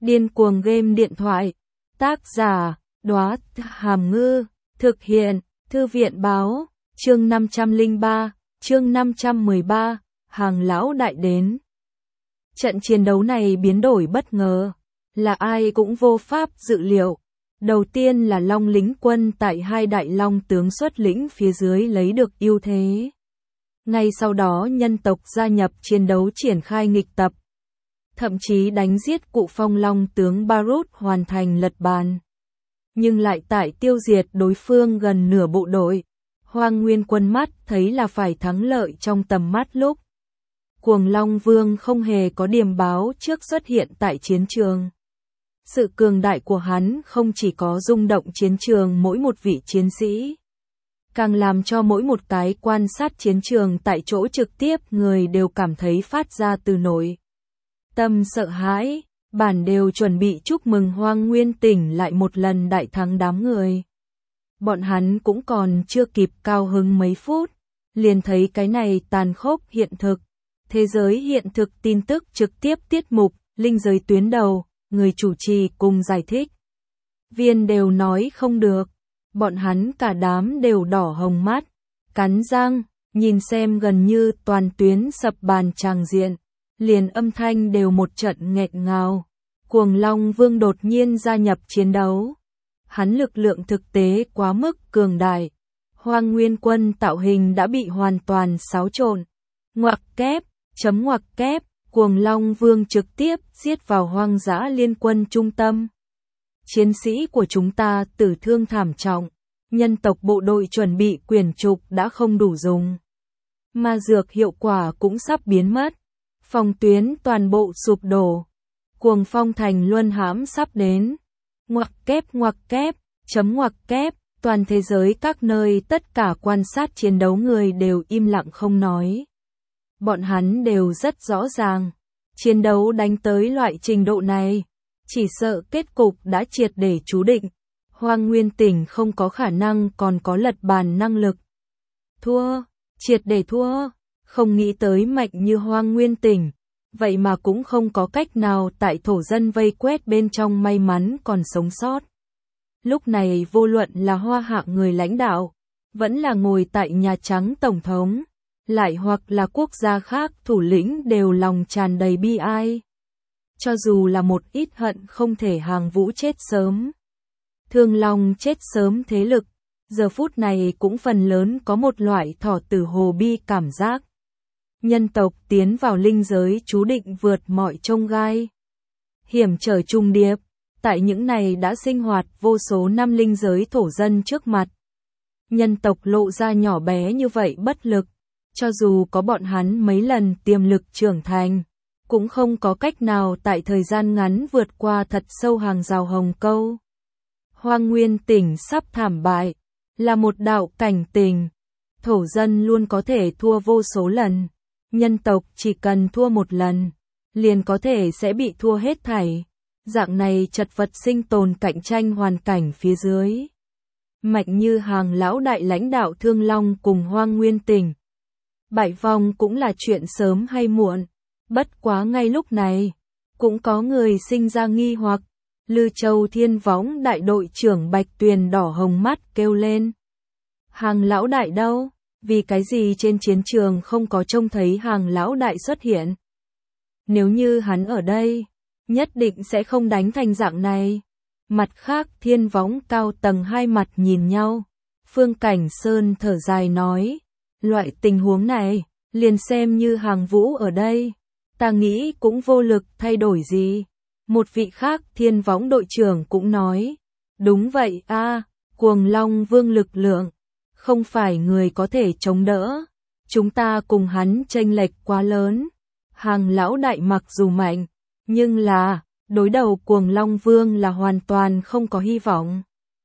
Điên cuồng game điện thoại. Tác giả, Đóa Hàm Ngư. Thực hiện, Thư viện báo. Chương 503, chương 513, Hàng lão đại đến. Trận chiến đấu này biến đổi bất ngờ, là ai cũng vô pháp dự liệu. Đầu tiên là Long lính quân tại hai đại long tướng xuất lĩnh phía dưới lấy được ưu thế. Ngay sau đó nhân tộc gia nhập chiến đấu triển khai nghịch tập. Thậm chí đánh giết cụ phong long tướng Barut hoàn thành lật bàn. Nhưng lại tại tiêu diệt đối phương gần nửa bộ đội. Hoang Nguyên quân mắt thấy là phải thắng lợi trong tầm mắt lúc. Cuồng Long Vương không hề có điềm báo trước xuất hiện tại chiến trường. Sự cường đại của hắn không chỉ có rung động chiến trường mỗi một vị chiến sĩ, càng làm cho mỗi một cái quan sát chiến trường tại chỗ trực tiếp người đều cảm thấy phát ra từ nội tâm sợ hãi, bản đều chuẩn bị chúc mừng Hoang Nguyên tỉnh lại một lần đại thắng đám người. Bọn hắn cũng còn chưa kịp cao hứng mấy phút, liền thấy cái này tàn khốc hiện thực. Thế giới hiện thực tin tức trực tiếp tiết mục, linh giới tuyến đầu, người chủ trì cùng giải thích viên đều nói không được. Bọn hắn cả đám đều đỏ hồng mắt, cắn răng, nhìn xem gần như toàn tuyến sập bàn tràng diện. Liền âm thanh đều một trận nghẹn ngào. Cuồng Long Vương đột nhiên gia nhập chiến đấu. Hắn lực lượng thực tế quá mức cường đại. Hoang Nguyên quân tạo hình đã bị hoàn toàn xáo trộn. Ngoặc kép, chấm ngoặc kép, Cuồng Long Vương trực tiếp giết vào hoang dã liên quân trung tâm. Chiến sĩ của chúng ta tử thương thảm trọng. Nhân tộc bộ đội chuẩn bị quyển trục đã không đủ dùng. Ma dược hiệu quả cũng sắp biến mất. Phòng tuyến toàn bộ sụp đổ. Cuồng phong thành luân hãm sắp đến. Ngoặc kép, chấm ngoặc kép, toàn thế giới các nơi tất cả quan sát chiến đấu người đều im lặng không nói. Bọn hắn đều rất rõ ràng. Chiến đấu đánh tới loại trình độ này, chỉ sợ kết cục đã triệt để chú định. Hoang Nguyên tỉnh không có khả năng còn có lật bàn năng lực. Thua, triệt để thua. Không nghĩ tới mạnh như Hoang Nguyên tỉnh, vậy mà cũng không có cách nào tại thổ dân vây quét bên trong may mắn còn sống sót. Lúc này vô luận là Hoa Hạ người lãnh đạo, vẫn là ngồi tại Nhà Trắng Tổng thống, lại hoặc là quốc gia khác thủ lĩnh đều lòng tràn đầy bi ai. Cho dù là một ít hận không thể Hàng Vũ chết sớm, Thương Long chết sớm thế lực, giờ phút này cũng phần lớn có một loại thỏ tử hồ bi cảm giác. Nhân tộc tiến vào linh giới chú định vượt mọi chông gai. Hiểm trở trùng điệp, tại những này đã sinh hoạt vô số năm linh giới thổ dân trước mặt. Nhân tộc lộ ra nhỏ bé như vậy bất lực, cho dù có bọn hắn mấy lần tiềm lực trưởng thành, cũng không có cách nào tại thời gian ngắn vượt qua thật sâu hàng rào hồng câu. Hoang Nguyên tỉnh sắp thảm bại, là một đạo cảnh tình. Thổ dân luôn có thể thua vô số lần. Nhân tộc chỉ cần thua một lần, liền có thể sẽ bị thua hết thảy. Dạng này chật vật sinh tồn cạnh tranh hoàn cảnh phía dưới. Mạnh như Hàng lão đại lãnh đạo Thương Long cùng Hoang Nguyên tỉnh. Bại vong cũng là chuyện sớm hay muộn. Bất quá ngay lúc này, cũng có người sinh ra nghi hoặc. Lư Châu Thiên Võng đại đội trưởng Bạch Tuyền đỏ hồng mắt kêu lên. Hàng lão đại đâu? Vì cái gì trên chiến trường không có trông thấy Hàng lão đại xuất hiện? Nếu như hắn ở đây, nhất định sẽ không đánh thành dạng này. Mặt khác Thiên Võng cao tầng hai mặt nhìn nhau. Phương Cảnh Sơn thở dài nói. Loại tình huống này, liền xem như Hàng Vũ ở đây. Ta nghĩ cũng vô lực thay đổi gì. Một vị khác Thiên Võng đội trưởng cũng nói. Đúng vậy a, Cuồng Long Vương lực lượng. Không phải người có thể chống đỡ. Chúng ta cùng hắn chênh lệch quá lớn. Hàng lão đại mặc dù mạnh, nhưng là, đối đầu Cuồng Long Vương là hoàn toàn không có hy vọng.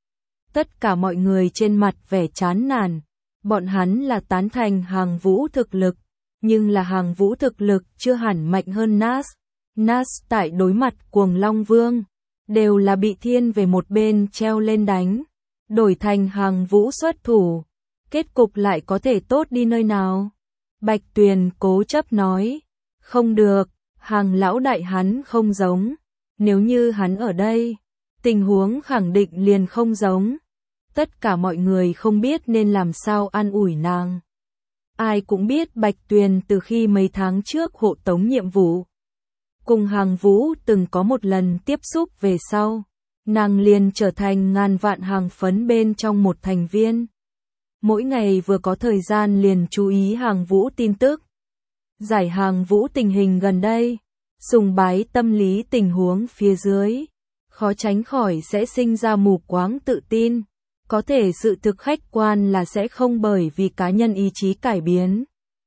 Tất cả mọi người trên mặt vẻ chán nản. Bọn hắn là tán thành Hàng Vũ thực lực, nhưng là Hàng Vũ thực lực chưa hẳn mạnh hơn Nas. Nas tại đối mặt Cuồng Long Vương, đều là bị thiên về một bên treo lên đánh. Đổi thành Hàng Vũ xuất thủ, kết cục lại có thể tốt đi nơi nào? Bạch Tuyền cố chấp nói, không được, Hàng lão đại hắn không giống. Nếu như hắn ở đây, tình huống khẳng định liền không giống. Tất cả mọi người không biết nên làm sao an ủi nàng. Ai cũng biết Bạch Tuyền từ khi mấy tháng trước hộ tống nhiệm vụ cùng Hàng Vũ từng có một lần tiếp xúc về sau, nàng liền trở thành ngàn vạn hàng phấn bên trong một thành viên. Mỗi ngày vừa có thời gian liền chú ý Hàng Vũ tin tức, giải Hàng Vũ tình hình gần đây, sùng bái tâm lý tình huống phía dưới, khó tránh khỏi sẽ sinh ra mù quáng tự tin. Có thể sự thực khách quan là sẽ không bởi vì cá nhân ý chí cải biến.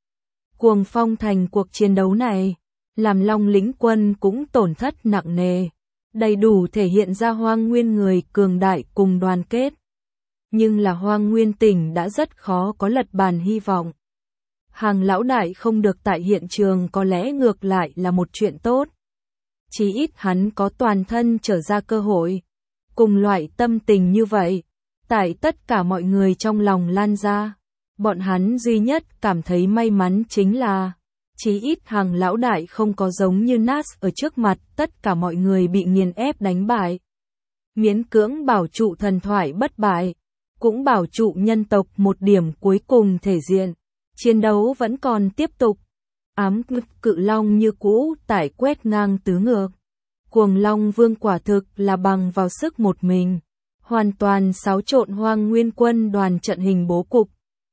Cuồng phong thành cuộc chiến đấu này, làm Long lĩnh quân cũng tổn thất nặng nề, đầy đủ thể hiện ra Hoang Nguyên người cường đại cùng đoàn kết. Nhưng là Hoang Nguyên tỉnh đã rất khó có lật bàn hy vọng. Hàng lão đại không được tại hiện trường có lẽ ngược lại là một chuyện tốt. Chí ít hắn có toàn thân trở ra cơ hội. Cùng loại tâm tình như vậy, tại tất cả mọi người trong lòng lan ra, bọn hắn duy nhất cảm thấy may mắn chính là, chí ít Hàng lão đại không có giống như Nas ở trước mặt tất cả mọi người bị nghiền ép đánh bại. Miễn cưỡng bảo trụ thần thoại bất bại, cũng bảo trụ nhân tộc một điểm cuối cùng thể diện. Chiến đấu vẫn còn tiếp tục. Ám cự long như cũ tải quét ngang tứ ngược. Cuồng Long Vương quả thực là bằng vào sức một mình, hoàn toàn xáo trộn Hoang Nguyên quân đoàn trận hình bố cục.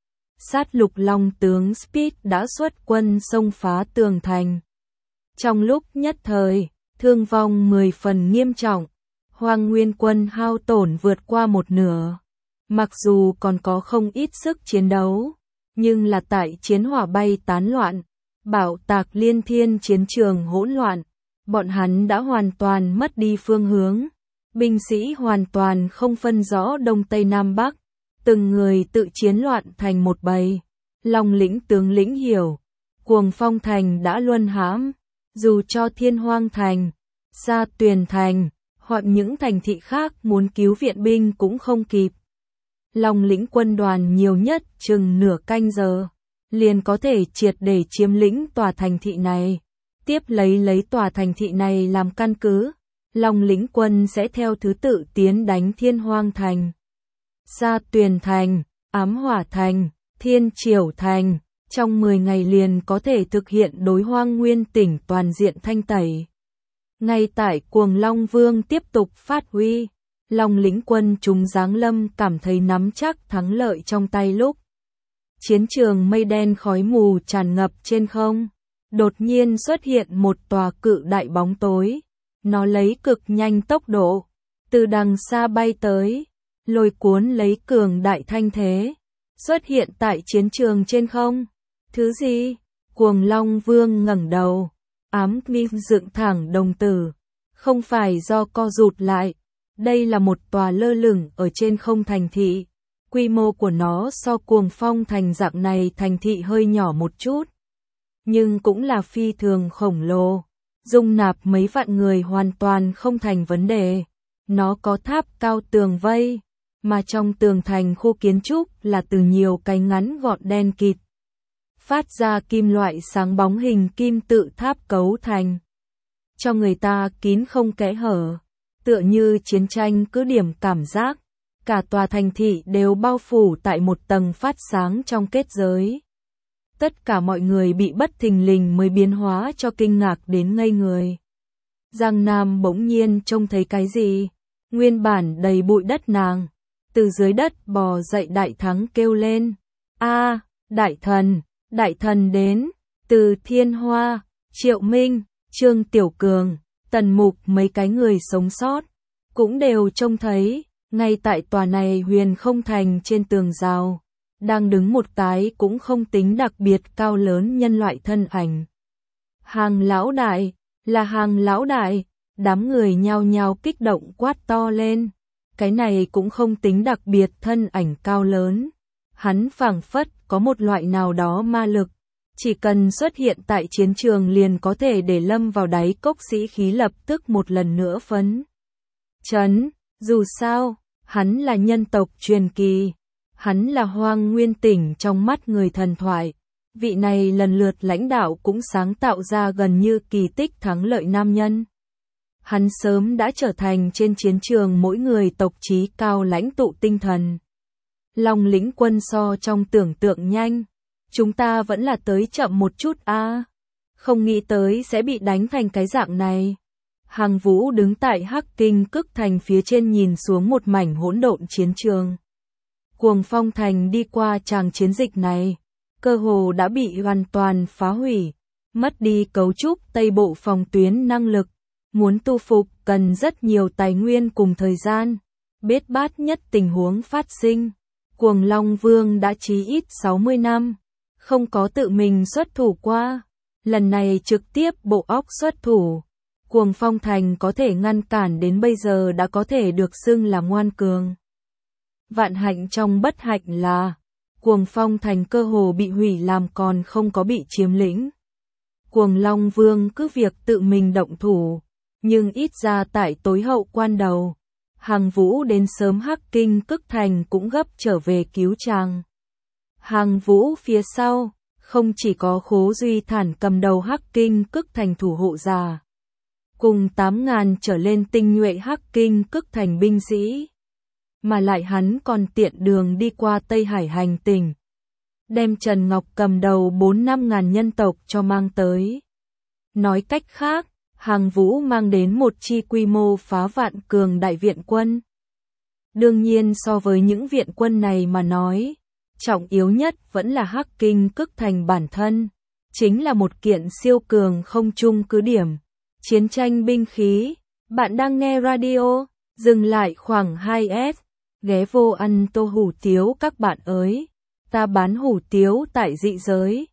Sát Lục Long tướng Speed đã xuất quân xông phá tường thành. Trong lúc nhất thời, thương vong 10 phần nghiêm trọng, Hoang Nguyên quân hao tổn vượt qua một nửa. Mặc dù còn có không ít sức chiến đấu, nhưng là tại chiến hỏa bay tán loạn, bạo tạc liên thiên chiến trường hỗn loạn, bọn hắn đã hoàn toàn mất đi phương hướng. Binh sĩ hoàn toàn không phân rõ Đông Tây Nam Bắc, từng người tự chiến loạn thành một bầy. Long lĩnh tướng lĩnh hiểu, Cuồng Phong thành đã luân hãm, dù cho Thiên Hoang thành, Sa Tuyền thành, hoặc những thành thị khác muốn cứu viện binh cũng không kịp. Long lĩnh quân đoàn nhiều nhất chừng nửa canh giờ, liền có thể triệt để chiếm lĩnh tòa thành thị này. Tiếp lấy tòa thành thị này làm căn cứ, Long lĩnh quân sẽ theo thứ tự tiến đánh Thiên Hoang thành, Sa Tuyền thành, Ám Hỏa thành, Thiên Triểu thành. Trong 10 ngày liền có thể thực hiện đối Hoang Nguyên tỉnh toàn diện thanh tẩy. Ngay tại Cuồng Long Vương tiếp tục phát huy, Long lĩnh quân chúng giáng lâm cảm thấy nắm chắc thắng lợi trong tay lúc. Chiến trường mây đen khói mù tràn ngập trên không, đột nhiên xuất hiện một tòa cự đại bóng tối. Nó lấy cực nhanh tốc độ, từ đằng xa bay tới, lôi cuốn lấy cường đại thanh thế, xuất hiện tại chiến trường trên không. Thứ gì? Cuồng Long Vương ngẩng đầu, ám mi dựng thẳng đồng tử, không phải do co rụt lại. Đây là một tòa lơ lửng ở trên không thành thị. Quy mô của nó so Cuồng Phong thành dạng này thành thị hơi nhỏ một chút, nhưng cũng là phi thường khổng lồ, dung nạp mấy vạn người hoàn toàn không thành vấn đề. Nó có tháp cao tường vây, mà trong tường thành khu kiến trúc là từ nhiều cái ngắn gọn đen kịt, phát ra kim loại sáng bóng hình kim tự tháp cấu thành, cho người ta kín không kẽ hở, tựa như chiến tranh cứ điểm cảm giác. Cả tòa thành thị đều bao phủ tại một tầng phát sáng trong kết giới. Tất cả mọi người bị bất thình lình mới biến hóa cho kinh ngạc đến ngây người. Giang Nam bỗng nhiên trông thấy cái gì? Nguyên bản đầy bụi đất nàng, từ dưới đất bò dậy đại thắng kêu lên. A, đại thần đến, từ Thiên Hoa, Triệu Minh, Trương Tiểu Cường, Tần Mục mấy cái người sống sót, cũng đều trông thấy. Ngay tại tòa này huyền không thành trên tường rào, đang đứng một cái cũng không tính đặc biệt cao lớn nhân loại thân ảnh. Hàng lão đại, là Hàng lão đại, đám người nhao nhao kích động quát to lên. Cái này cũng không tính đặc biệt thân ảnh cao lớn. Hắn phảng phất có một loại nào đó ma lực, chỉ cần xuất hiện tại chiến trường liền có thể để lâm vào đáy cốc sĩ khí lập tức một lần nữa phấn chấn. Dù sao, hắn là nhân tộc truyền kỳ, hắn là Hoang Nguyên tỉnh trong mắt người thần thoại. Vị này lần lượt lãnh đạo cũng sáng tạo ra gần như kỳ tích thắng lợi nam nhân. Hắn sớm đã trở thành trên chiến trường mỗi người tộc trí cao lãnh tụ tinh thần. Long lĩnh quân so trong tưởng tượng nhanh. Chúng ta vẫn là tới chậm một chút a. Không nghĩ tới sẽ bị đánh thành cái dạng này. Hàng Vũ đứng tại Hắc Kinh Cức Thành phía trên nhìn xuống một mảnh hỗn độn chiến trường. Cuồng Phong Thành đi qua tràng chiến dịch này, cơ hồ đã bị hoàn toàn phá hủy, mất đi cấu trúc Tây Bộ phòng tuyến năng lực, muốn tu phục cần rất nhiều tài nguyên cùng thời gian, biết bát nhất tình huống phát sinh. Cuồng Long Vương đã chí ít 60 năm, không có tự mình xuất thủ qua, lần này trực tiếp bộ óc xuất thủ. Cuồng Phong Thành có thể ngăn cản đến bây giờ đã có thể được xưng là ngoan cường. Vạn hạnh trong bất hạnh là, Cuồng Phong Thành cơ hồ bị hủy làm còn không có bị chiếm lĩnh. Cuồng Long Vương cứ việc tự mình động thủ, nhưng ít ra tại tối hậu quan đầu, Hàng Vũ đến sớm Hắc Kinh Cức Thành cũng gấp trở về cứu chàng. Hàng Vũ phía sau, không chỉ có Khố Duy Thản cầm đầu Hắc Kinh Cức Thành thủ hộ giả, cùng 8.000 trở lên tinh nhuệ Hắc Kinh Cức Thành binh sĩ, mà lại hắn còn tiện đường đi qua Tây Hải hành tỉnh, đem Trần Ngọc cầm đầu 4-5 ngàn nhân tộc cho mang tới. Nói cách khác, Hàng Vũ mang đến một chi quy mô phá vạn cường đại viện quân. Đương nhiên so với những viện quân này mà nói, trọng yếu nhất vẫn là Hắc Kinh Cức Thành bản thân, chính là một kiện siêu cường không trung cứ điểm, chiến tranh binh khí. Bạn đang nghe radio, dừng lại khoảng 2S, ghé vô ăn tô hủ tiếu các bạn ơi, ta bán hủ tiếu tại dị giới.